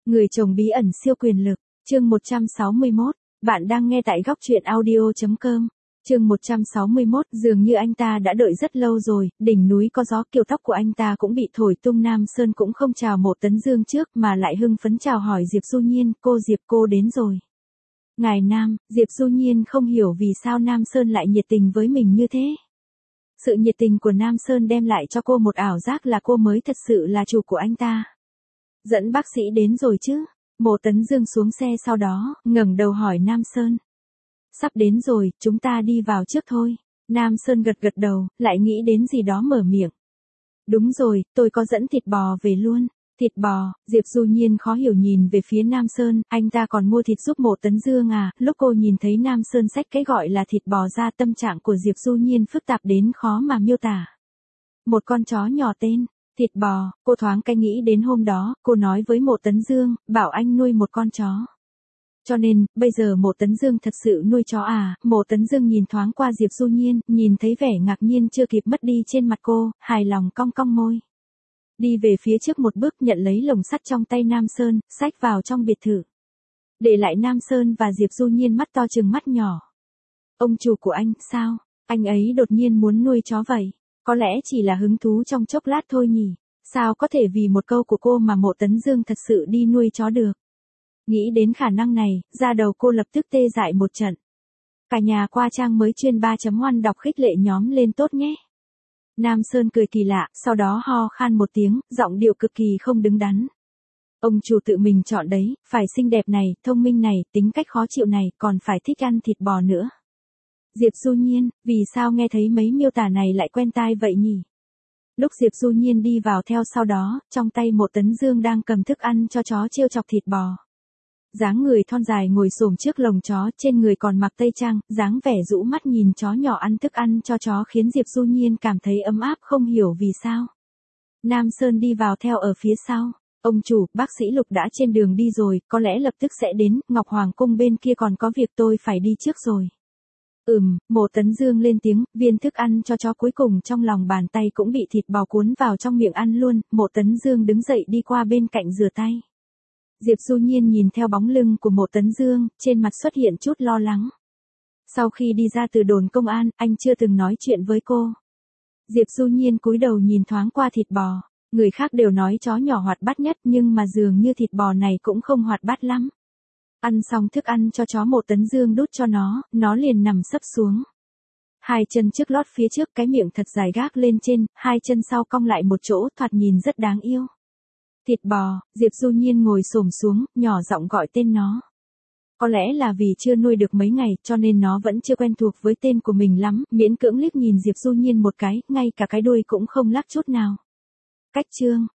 Người chồng bí ẩn siêu quyền lực, chương 161, bạn đang nghe tại góc truyện audio.com. Chương 161, dường như anh ta đã đợi rất lâu rồi, đỉnh núi có gió, kiểu tóc của anh ta cũng bị thổi tung. Nam Sơn cũng không chào Mộ Tấn Dương trước mà lại hưng phấn chào hỏi Diệp Du Nhiên, cô đến rồi. Ngài Nam, Diệp Du Nhiên không hiểu vì sao Nam Sơn lại nhiệt tình với mình như thế. Sự nhiệt tình của Nam Sơn đem lại cho cô một ảo giác là cô mới thật sự là chủ của anh ta. Dẫn bác sĩ đến rồi chứ? Mộ Tấn Dương xuống xe sau đó, ngẩng đầu hỏi Nam Sơn. Sắp đến rồi, chúng ta đi vào trước thôi. Nam Sơn gật đầu, lại nghĩ đến gì đó mở miệng. Đúng rồi, tôi có dẫn thịt bò về luôn. Thịt bò, Diệp Du Nhiên khó hiểu nhìn về phía Nam Sơn, anh ta còn mua thịt giúp Mộ Tấn Dương à? Lúc cô nhìn thấy Nam Sơn xách cái gọi là thịt bò ra, tâm trạng của Diệp Du Nhiên phức tạp đến khó mà miêu tả. Một con chó nhỏ tên thịt bò, cô thoáng cái nghĩ đến hôm đó, cô nói với Mộ Tấn Dương, bảo anh nuôi một con chó. Cho nên, bây giờ Mộ Tấn Dương thật sự nuôi chó à? Mộ Tấn Dương nhìn thoáng qua Diệp Du Nhiên, nhìn thấy vẻ ngạc nhiên chưa kịp mất đi trên mặt cô, hài lòng cong cong môi. Đi về phía trước một bước, nhận lấy lồng sắt trong tay Nam Sơn, xách vào trong biệt thự. Để lại Nam Sơn và Diệp Du Nhiên mắt to trừng mắt nhỏ. Ông chủ của anh, sao? Anh ấy đột nhiên muốn nuôi chó vậy? Có lẽ chỉ là hứng thú trong chốc lát thôi nhỉ? Sao có thể vì một câu của cô mà Mộ Tấn Dương thật sự đi nuôi chó được? Nghĩ đến khả năng này, da đầu cô lập tức tê dại một trận. Cả nhà qua trang mới chuyên 3.1 đọc khích lệ nhóm lên tốt nhé. Nam Sơn cười kỳ lạ, sau đó ho khan một tiếng, giọng điệu cực kỳ không đứng đắn. Ông chủ tự mình chọn đấy, phải xinh đẹp này, thông minh này, tính cách khó chịu này, còn phải thích ăn thịt bò nữa. Diệp Du Nhiên, vì sao nghe thấy mấy miêu tả này lại quen tai vậy nhỉ? Lúc Diệp Du Nhiên đi vào theo sau đó, trong tay Mộ Tấn Dương đang cầm thức ăn cho chó trêu chọc thịt bò. Dáng người thon dài ngồi xổm trước lồng chó, trên người còn mặc tây trang, dáng vẻ rũ mắt nhìn chó nhỏ ăn thức ăn cho chó khiến Diệp Du Nhiên cảm thấy ấm áp không hiểu vì sao. Nam Sơn đi vào theo ở phía sau. Ông chủ, bác sĩ Lục đã trên đường đi rồi, có lẽ lập tức sẽ đến, Ngọc Hoàng cung bên kia còn có việc tôi phải đi trước rồi. Mộ Tấn Dương lên tiếng, viên thức ăn cho chó cuối cùng trong lòng bàn tay cũng bị thịt bò cuốn vào trong miệng ăn luôn. Mộ Tấn Dương đứng dậy đi qua bên cạnh rửa tay. Diệp Du Nhiên nhìn theo bóng lưng của Mộ Tấn Dương, trên mặt xuất hiện chút lo lắng. Sau khi đi ra từ đồn công an, anh chưa từng nói chuyện với cô. Diệp Du Nhiên cúi đầu nhìn thoáng qua thịt bò. Người khác đều nói chó nhỏ hoạt bát nhất, nhưng mà dường như thịt bò này cũng không hoạt bát lắm. Ăn xong thức ăn cho chó, Mộ Tấn Dương đút cho nó liền nằm sấp xuống. Hai chân trước lót phía trước, cái miệng thật dài gác lên trên, hai chân sau cong lại một chỗ, thoạt nhìn rất đáng yêu. Thịt bò, Diệp Du Nhiên ngồi xổm xuống, nhỏ giọng gọi tên nó. Có lẽ là vì chưa nuôi được mấy ngày, cho nên nó vẫn chưa quen thuộc với tên của mình lắm, miễn cưỡng liếc nhìn Diệp Du Nhiên một cái, ngay cả cái đuôi cũng không lắc chút nào. Cách chương,